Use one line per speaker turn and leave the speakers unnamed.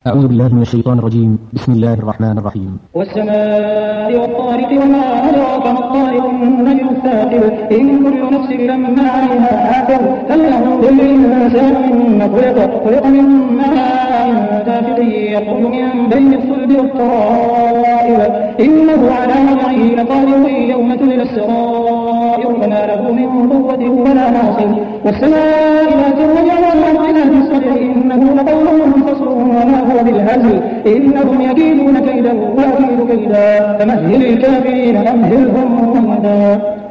أعوذ بالله من الشيطان الرجيم. بسم الله الرحمن الرحيم.
والسماء والطارق وما أدراك ما الطارق النجم الثاقب إن كل نفس لما عليها حافظ فلينظر الإنسان مما خلق من ماء دافق يخرج من بين الصلب والترائب إنه على رجعه لقادر يوم تبلى السرائر فما له من قوة ولا ناصر والسماء ذات الرجع والأرض ذات الصدع إنه لقول فصل وما هو بالهزل إنهم يكيدون كيدا وأكيد كيدا فمهل الكافرين أمهلهم رويدا.